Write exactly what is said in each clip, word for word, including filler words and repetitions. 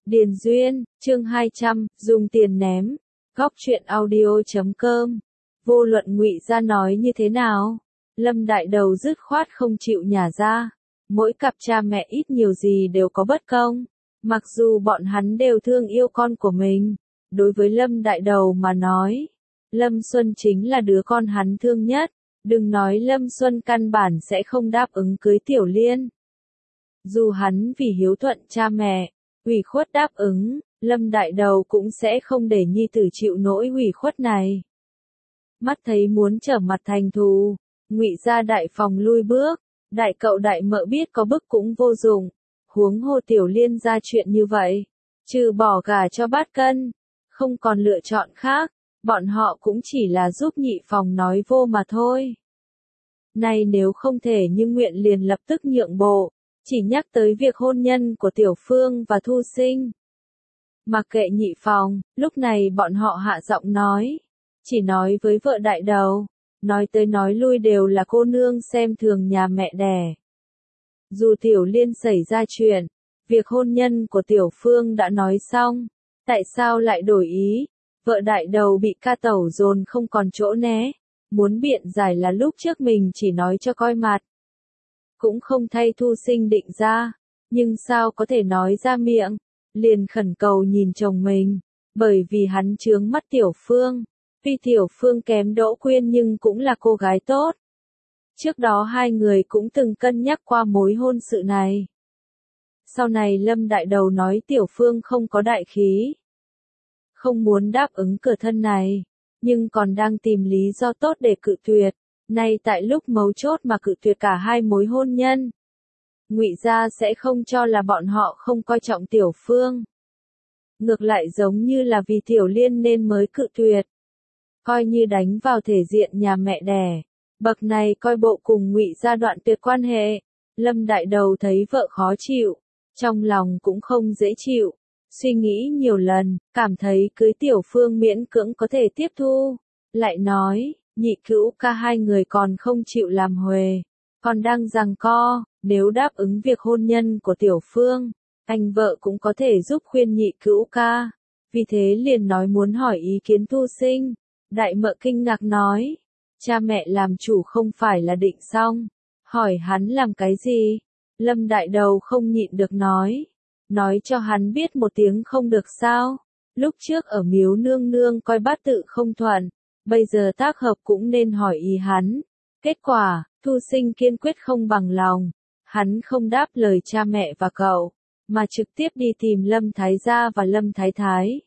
Điền Duyên, chương hai trăm, dùng tiền ném. Góc truyện audio chấm com. Vô luận Ngụy Gia nói như thế nào, Lâm Đại Đầu dứt khoát không chịu nhả ra. Mỗi cặp cha mẹ ít nhiều gì đều có bất công. Mặc dù bọn hắn đều thương yêu con của mình, đối với Lâm Đại Đầu mà nói, Lâm Xuân chính là đứa con hắn thương nhất. Đừng nói Lâm Xuân căn bản sẽ không đáp ứng cưới Tiểu Liên. Dù hắn vì hiếu thuận cha mẹ, ủy khuất đáp ứng, Lâm Đại Đầu cũng sẽ không để nhi tử chịu nỗi ủy khuất này. Mắt thấy muốn trở mặt thành thù, Ngụy Gia đại phòng lui bước, đại cậu đại mợ biết có bức cũng vô dụng, huống hồ Tiểu Liên ra chuyện như vậy, trừ bỏ gả cho Bát Cân, không còn lựa chọn khác, bọn họ cũng chỉ là giúp nhị phòng nói vô mà thôi. Này nếu không thể như nguyện liền lập tức nhượng bộ, chỉ nhắc tới việc hôn nhân của Tiểu Phương và Thu Sinh. Mặc kệ nhị phòng, lúc này bọn họ hạ giọng nói, chỉ nói với vợ Đại Đầu, nói tới nói lui đều là cô nương xem thường nhà mẹ đẻ. Dù Tiểu Liên xảy ra chuyện, việc hôn nhân của Tiểu Phương đã nói xong, tại sao lại đổi ý? Vợ Đại Đầu bị ca tẩu dồn không còn chỗ né, muốn biện giải là lúc trước mình chỉ nói cho coi mặt. Cũng không thay Thu Sinh định ra, nhưng sao có thể nói ra miệng, liền khẩn cầu nhìn chồng mình, bởi vì hắn chướng mắt Tiểu Phương, tuy Tiểu Phương kém Đỗ Quyên nhưng cũng là cô gái tốt. Trước đó hai người cũng từng cân nhắc qua mối hôn sự này. Sau này Lâm Đại Đầu nói Tiểu Phương không có đại khí, không muốn đáp ứng cửa thân này, nhưng còn đang tìm lý do tốt để cự tuyệt. Nay tại lúc mấu chốt mà cự tuyệt cả hai mối hôn nhân, Ngụy Gia sẽ không cho là bọn họ không coi trọng Tiểu Phương. Ngược lại giống như là vì Tiểu Liên nên mới cự tuyệt. Coi như đánh vào thể diện nhà mẹ đẻ. Bậc này coi bộ cùng Ngụy Gia đoạn tuyệt quan hệ. Lâm Đại Đầu thấy vợ khó chịu, trong lòng cũng không dễ chịu. Suy nghĩ nhiều lần, cảm thấy cưới Tiểu Phương miễn cưỡng có thể tiếp thu. Lại nói, nhị cữu ca hai người còn không chịu làm huề, còn đang giằng co, nếu đáp ứng việc hôn nhân của Tiểu Phương, anh vợ cũng có thể giúp khuyên nhị cữu ca. Vì thế liền nói muốn hỏi ý kiến Thu Sinh. Đại mợ kinh ngạc nói, cha mẹ làm chủ không phải là định xong, hỏi hắn làm cái gì? Lâm Đại Đầu không nhịn được nói, nói cho hắn biết một tiếng không được sao? Lúc trước ở miếu nương nương coi bát tự không thuận, bây giờ tác hợp cũng nên hỏi ý hắn. Kết quả, Thu Sinh kiên quyết không bằng lòng, hắn không đáp lời cha mẹ và cậu, mà trực tiếp đi tìm Lâm Thái Gia và Lâm Thái Thái.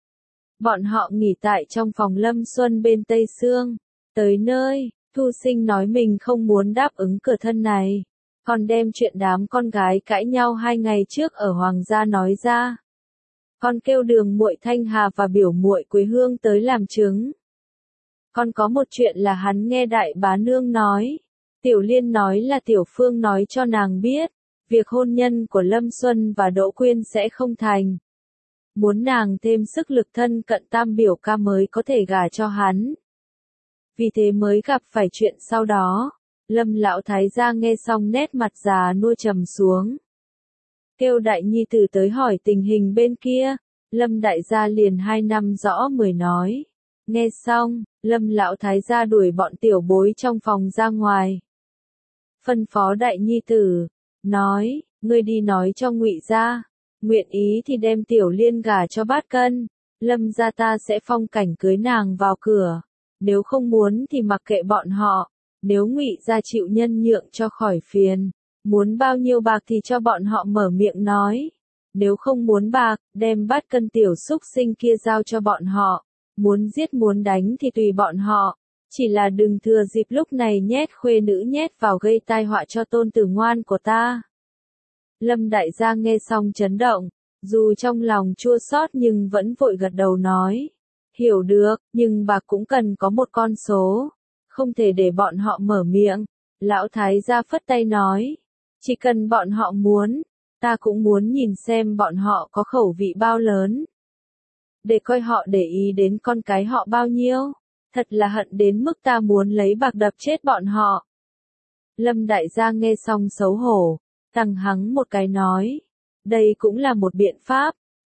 Bọn họ nghỉ tại trong phòng Lâm Xuân bên Tây Sương. Tới nơi, Thu Sinh nói mình không muốn đáp ứng cửa thân này, còn đem chuyện đám con gái cãi nhau hai ngày trước ở Hoàng gia nói ra. Con kêu Đường muội Thanh Hà và biểu muội Quế Hương tới làm chứng. Còn có một chuyện là hắn nghe đại bá nương nói, Tiểu Liên nói là Tiểu Phương nói cho nàng biết, việc hôn nhân của Lâm Xuân và Đỗ Quyên sẽ không thành. Muốn nàng thêm sức lực thân cận tam biểu ca mới có thể gả cho hắn. Vì thế mới gặp phải chuyện sau đó. Lâm lão thái gia nghe xong nét mặt già nua trầm xuống. Kêu đại nhi tử tới hỏi tình hình bên kia. Lâm đại gia liền hai năm rõ mười nói. Nghe xong, Lâm lão thái gia đuổi bọn tiểu bối trong phòng ra ngoài. Phân phó đại nhi tử, nói, ngươi đi nói cho Ngụy Gia, nguyện ý thì đem Tiểu Liên gả cho Bát Cân, Lâm gia ta sẽ phong cảnh cưới nàng vào cửa, nếu không muốn thì mặc kệ bọn họ, nếu Ngụy Gia chịu nhân nhượng cho khỏi phiền, muốn bao nhiêu bạc thì cho bọn họ mở miệng nói, nếu không muốn bạc, đem Bát Cân tiểu xúc sinh kia giao cho bọn họ. Muốn giết muốn đánh thì tùy bọn họ, chỉ là đừng thừa dịp lúc này nhét khuê nữ nhét vào gây tai họa cho tôn tử ngoan của ta. Lâm đại gia nghe xong chấn động, dù trong lòng chua xót nhưng vẫn vội gật đầu nói, hiểu được, nhưng bà cũng cần có một con số, không thể để bọn họ mở miệng. Lão thái gia phất tay nói, chỉ cần bọn họ muốn, ta cũng muốn nhìn xem bọn họ có khẩu vị bao lớn. Để coi họ để ý đến con cái họ bao nhiêu, thật là hận đến mức ta muốn lấy bạc đập chết bọn họ. Lâm đại gia nghe xong xấu hổ, tằng hắng một cái nói, đây cũng là một biện pháp,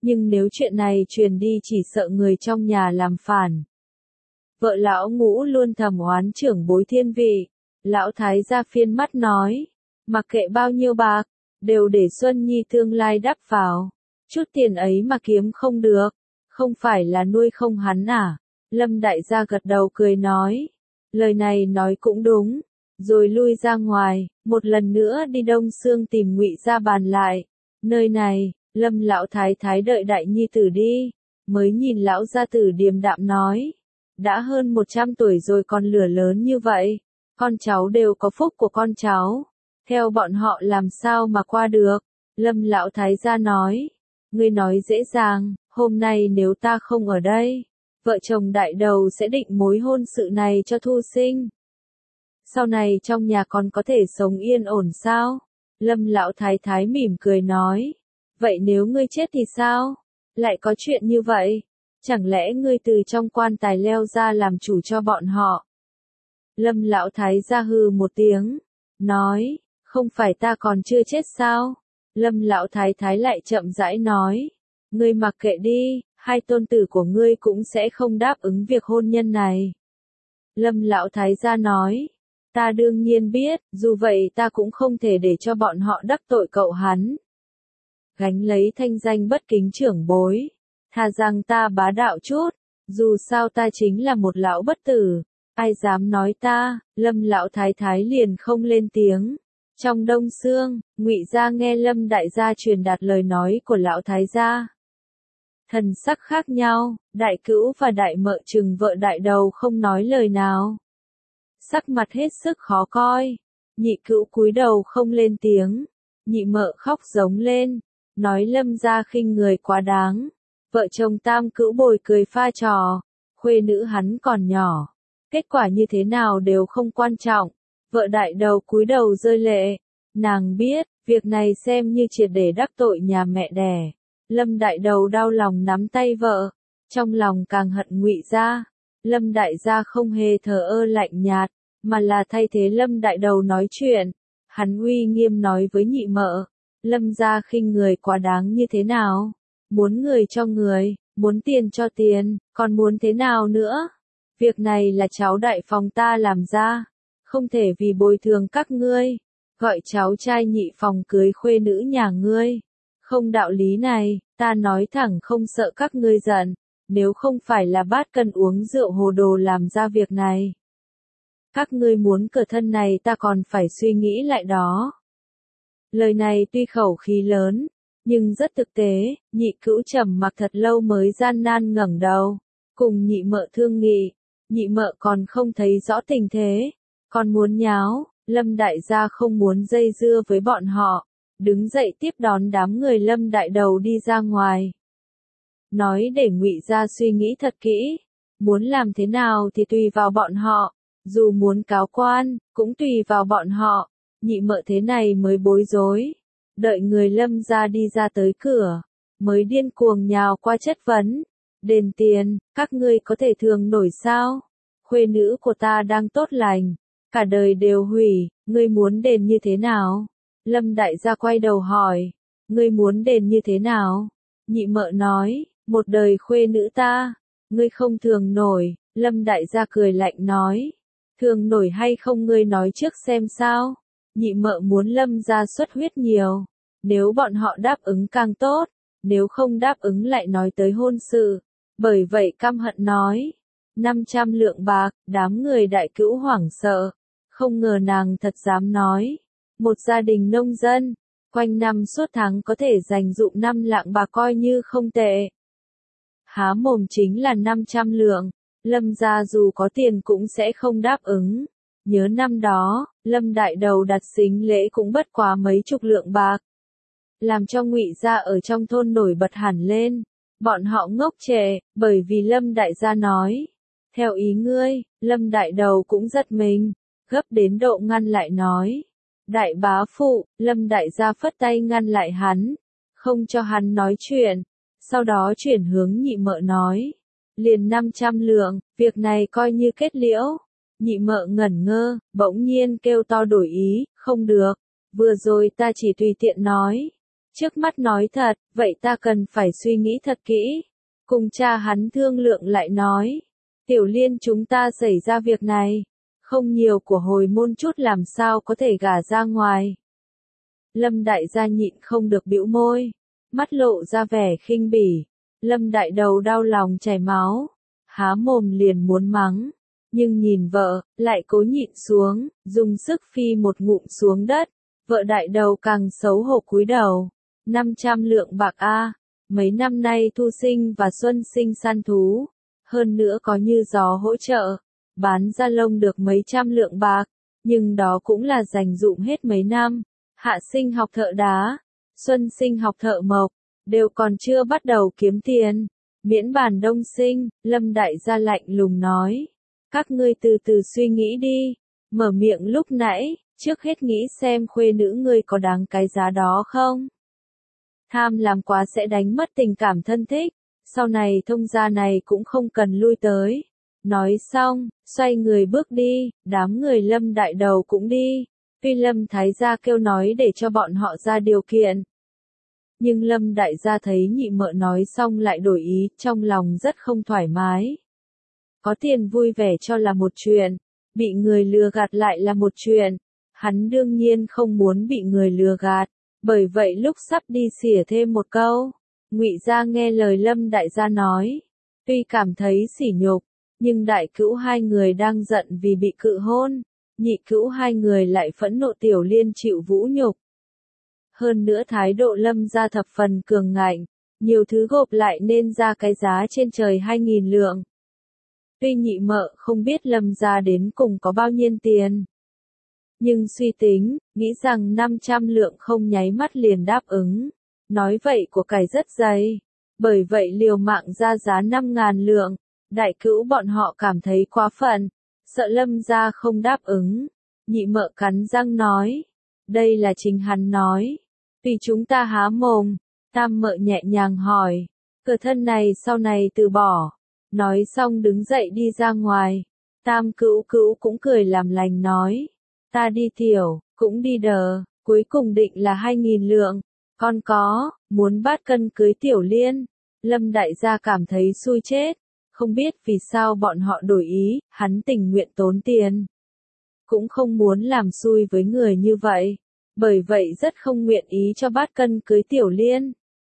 nhưng nếu chuyện này truyền đi chỉ sợ người trong nhà làm phản. Vợ lão Ngũ luôn thầm oán trưởng bối thiên vị, lão thái gia phiên mắt nói, mặc kệ bao nhiêu bạc, đều để Xuân Nhi tương lai đắp vào, chút tiền ấy mà kiếm không được, không phải là nuôi không hắn à? Lâm đại gia gật đầu cười nói, lời này nói cũng đúng, rồi lui ra ngoài, một lần nữa đi Đông Xương tìm Ngụy gia bàn lại. Nơi này, Lâm lão thái thái đợi đại nhi tử đi, mới nhìn lão gia tử điềm đạm nói, đã hơn một trăm tuổi rồi còn lửa lớn như vậy, con cháu đều có phúc của con cháu, theo bọn họ làm sao mà qua được. Lâm lão thái gia nói, ngươi nói dễ dàng, hôm nay nếu ta không ở đây, vợ chồng đại đầu sẽ định mối hôn sự này cho Thu Sinh. Sau này trong nhà còn có thể sống yên ổn sao? Lâm lão thái thái mỉm cười nói, vậy nếu ngươi chết thì sao? Lại có chuyện như vậy? Chẳng lẽ ngươi từ trong quan tài leo ra làm chủ cho bọn họ? Lâm lão thái gia hừ một tiếng, nói, không phải ta còn chưa chết sao? Lâm lão thái thái lại chậm rãi nói, ngươi mặc kệ đi, hai tôn tử của ngươi cũng sẽ không đáp ứng việc hôn nhân này. Lâm lão thái gia nói, ta đương nhiên biết, dù vậy ta cũng không thể để cho bọn họ đắc tội cậu hắn. Gánh lấy thanh danh bất kính trưởng bối, thà rằng ta bá đạo chút, dù sao ta chính là một lão bất tử, ai dám nói ta. Lâm lão thái thái liền không lên tiếng. Trong Đông Xương, Ngụy gia nghe Lâm đại gia truyền đạt lời nói của lão thái gia, thần sắc khác nhau, đại cữu và đại mợ chừng vợ đại đầu không nói lời nào, sắc mặt hết sức khó coi. Nhị cữu cúi đầu không lên tiếng, nhị mợ khóc giống lên, nói Lâm gia khinh người quá đáng. Vợ chồng tam cữu bồi cười pha trò, khuê nữ hắn còn nhỏ, kết quả như thế nào đều không quan trọng. Vợ đại đầu cúi đầu rơi lệ, nàng biết, việc này xem như triệt để đắc tội nhà mẹ đẻ. Lâm đại đầu đau lòng nắm tay vợ, trong lòng càng hận Ngụy gia. Lâm đại gia không hề thờ ơ lạnh nhạt, mà là thay thế Lâm đại đầu nói chuyện. Hắn uy nghiêm nói với nhị mợ, Lâm gia khinh người quá đáng như thế nào? Muốn người cho người, muốn tiền cho tiền, còn muốn thế nào nữa? Việc này là cháu đại phòng ta làm ra, không thể vì bồi thường các ngươi, gọi cháu trai nhị phòng cưới khuê nữ nhà ngươi. Không đạo lý này, ta nói thẳng không sợ các ngươi giận, nếu không phải là bát cân uống rượu hồ đồ làm ra việc này. Các ngươi muốn cờ thân này ta còn phải suy nghĩ lại đó. Lời này tuy khẩu khí lớn, nhưng rất thực tế. Nhị cữu trầm mặc thật lâu mới gian nan ngẩng đầu, cùng nhị mợ thương nghị. Nhị mợ còn không thấy rõ tình thế, còn muốn nháo. Lâm đại gia không muốn dây dưa với bọn họ, đứng dậy tiếp đón đám người Lâm đại đầu đi ra ngoài. Nói để Ngụy gia suy nghĩ thật kỹ, muốn làm thế nào thì tùy vào bọn họ, dù muốn cáo quan, cũng tùy vào bọn họ. Nhị mợ thế này mới bối rối, đợi người Lâm gia đi ra tới cửa, mới điên cuồng nhào qua chất vấn. Đền tiền, các ngươi có thể thường nổi sao? Khuê nữ của ta đang tốt lành, cả đời đều hủy, ngươi muốn đền như thế nào? Lâm đại gia quay đầu hỏi, ngươi muốn đền như thế nào? Nhị mợ nói, một đời khuê nữ ta, ngươi không thường nổi. Lâm đại gia cười lạnh nói, thường nổi hay không ngươi nói trước xem sao? Nhị mợ muốn Lâm gia xuất huyết nhiều, nếu bọn họ đáp ứng càng tốt, nếu không đáp ứng lại nói tới hôn sự. Bởi vậy căm hận nói, năm trăm lượng bạc. Đám người đại cữu hoảng sợ, không ngờ nàng thật dám nói. Một gia đình nông dân, quanh năm suốt tháng có thể dành dụm năm lạng bạc coi như không tệ. Há mồm chính là năm trăm lượng, Lâm gia dù có tiền cũng sẽ không đáp ứng. Nhớ năm đó, Lâm đại đầu đặt sính lễ cũng bất quá mấy chục lượng bạc, làm cho Ngụy gia ở trong thôn nổi bật hẳn lên. Bọn họ ngốc trệ, bởi vì Lâm đại gia nói, theo ý ngươi. Lâm đại đầu cũng giật mình, gấp đến độ ngăn lại nói, đại bá phụ. Lâm đại gia phất tay ngăn lại hắn, không cho hắn nói chuyện, sau đó chuyển hướng nhị mợ nói, liền năm trăm lượng, việc này coi như kết liễu. Nhị mợ ngẩn ngơ, bỗng nhiên kêu to đổi ý, không được, vừa rồi ta chỉ tùy tiện nói, Trước mắt nói thật, vậy ta cần phải suy nghĩ thật kỹ. Cùng cha hắn thương lượng lại nói. Tiểu Liên chúng ta xảy ra việc này. Không nhiều của hồi môn chút làm sao có thể gả ra ngoài. Lâm đại gia nhịn không được bĩu môi. Mắt lộ ra vẻ khinh bỉ. Lâm đại đầu đau lòng chảy máu. Há mồm liền muốn mắng. Nhưng nhìn vợ, lại cố nhịn xuống, dùng sức phi một ngụm xuống đất. Vợ đại đầu càng xấu hổ cúi đầu. năm trăm lượng bạc a, mấy năm nay thu sinh và xuân sinh săn thú. Hơn nữa có như gió hỗ trợ. Bán ra lông được mấy trăm lượng bạc. Nhưng đó cũng là dành dụm hết mấy năm. Hạ sinh học thợ đá. Xuân sinh học thợ mộc. Đều còn chưa bắt đầu kiếm tiền. Miễn bàn đông sinh, Lâm đại gia lạnh lùng nói. Các ngươi từ từ suy nghĩ đi. Mở miệng lúc nãy, trước hết nghĩ xem khuê nữ ngươi có đáng cái giá đó không? Tham làm quá sẽ đánh mất tình cảm thân thích. Sau này thông gia này cũng không cần lui tới. Nói xong, xoay người bước đi, đám người Lâm đại đầu cũng đi. Tuy Lâm thái gia kêu nói để cho bọn họ ra điều kiện. Nhưng Lâm đại gia thấy nhị mợ nói xong lại đổi ý, trong lòng rất không thoải mái. Có tiền vui vẻ cho là một chuyện, bị người lừa gạt lại là một chuyện. Hắn đương nhiên không muốn bị người lừa gạt, bởi vậy lúc sắp đi xỉa thêm một câu. Ngụy gia nghe lời Lâm đại gia nói, tuy cảm thấy sỉ nhục, nhưng đại cữu hai người đang giận vì bị cự hôn, nhị cữu hai người lại phẫn nộ Tiểu Liên chịu vũ nhục. Hơn nữa thái độ Lâm gia thập phần cường ngạnh, nhiều thứ gộp lại nên ra cái giá trên trời hai nghìn lượng. Tuy nhị mợ không biết Lâm gia đến cùng có bao nhiêu tiền, nhưng suy tính, nghĩ rằng năm trăm lượng không nháy mắt liền đáp ứng. Nói vậy của cải rất dày, bởi vậy liều mạng ra giá năm ngàn lượng. Đại cữu bọn họ cảm thấy quá phận, sợ Lâm gia không đáp ứng. Nhị mợ cắn răng nói, đây là chính hắn nói, tùy chúng ta há mồm. Tam mợ nhẹ nhàng hỏi, cửa thân này sau này từ bỏ. Nói xong đứng dậy đi ra ngoài. Tam cữu cữu cũng cười làm lành nói, ta đi tiểu, cũng đi đờ, cuối cùng định là hai nghìn lượng. Con có, muốn bát cân cưới Tiểu Liên. Lâm đại gia cảm thấy xui chết. Không biết vì sao bọn họ đổi ý, hắn tình nguyện tốn tiền. Cũng không muốn làm xui với người như vậy. Bởi vậy rất không nguyện ý cho bát cân cưới Tiểu Liên.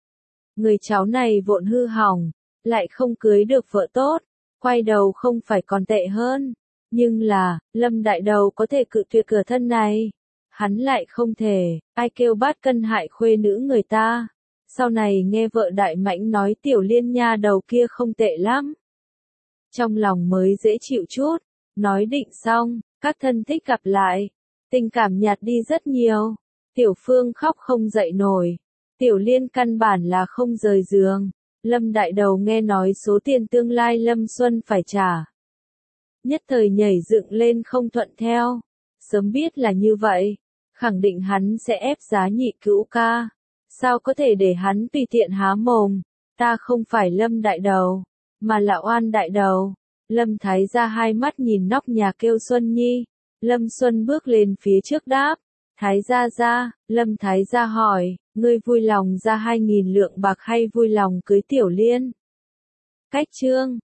Người cháu này vộn hư hỏng, lại không cưới được vợ tốt. Quay đầu không phải còn tệ hơn. Nhưng là, Lâm đại đầu có thể cự tuyệt cửa thân này. Hắn lại không thể, ai kêu bát cân hại khuê nữ người ta. Sau này nghe vợ đại mãnh nói Tiểu Liên nha đầu kia không tệ lắm. Trong lòng mới dễ chịu chút, nói định xong, các thân thích gặp lại. Tình cảm nhạt đi rất nhiều. Tiểu Phương khóc không dậy nổi. Tiểu Liên căn bản là không rời giường. Lâm đại đầu nghe nói số tiền tương lai Lâm Xuân phải trả. Nhất thời nhảy dựng lên không thuận theo. Sớm biết là như vậy, khẳng định hắn sẽ ép giá nhị cữu ca. Sao có thể để hắn tùy tiện há mồm. Ta không phải Lâm đại đầu, mà là Oan đại đầu. Lâm thái gia hai mắt nhìn nóc nhà kêu Xuân Nhi. Lâm Xuân bước lên phía trước đáp. Thái gia gia, Lâm thái gia hỏi, ngươi vui lòng ra hai nghìn lượng bạc hay vui lòng cưới Tiểu Liên? Cách chương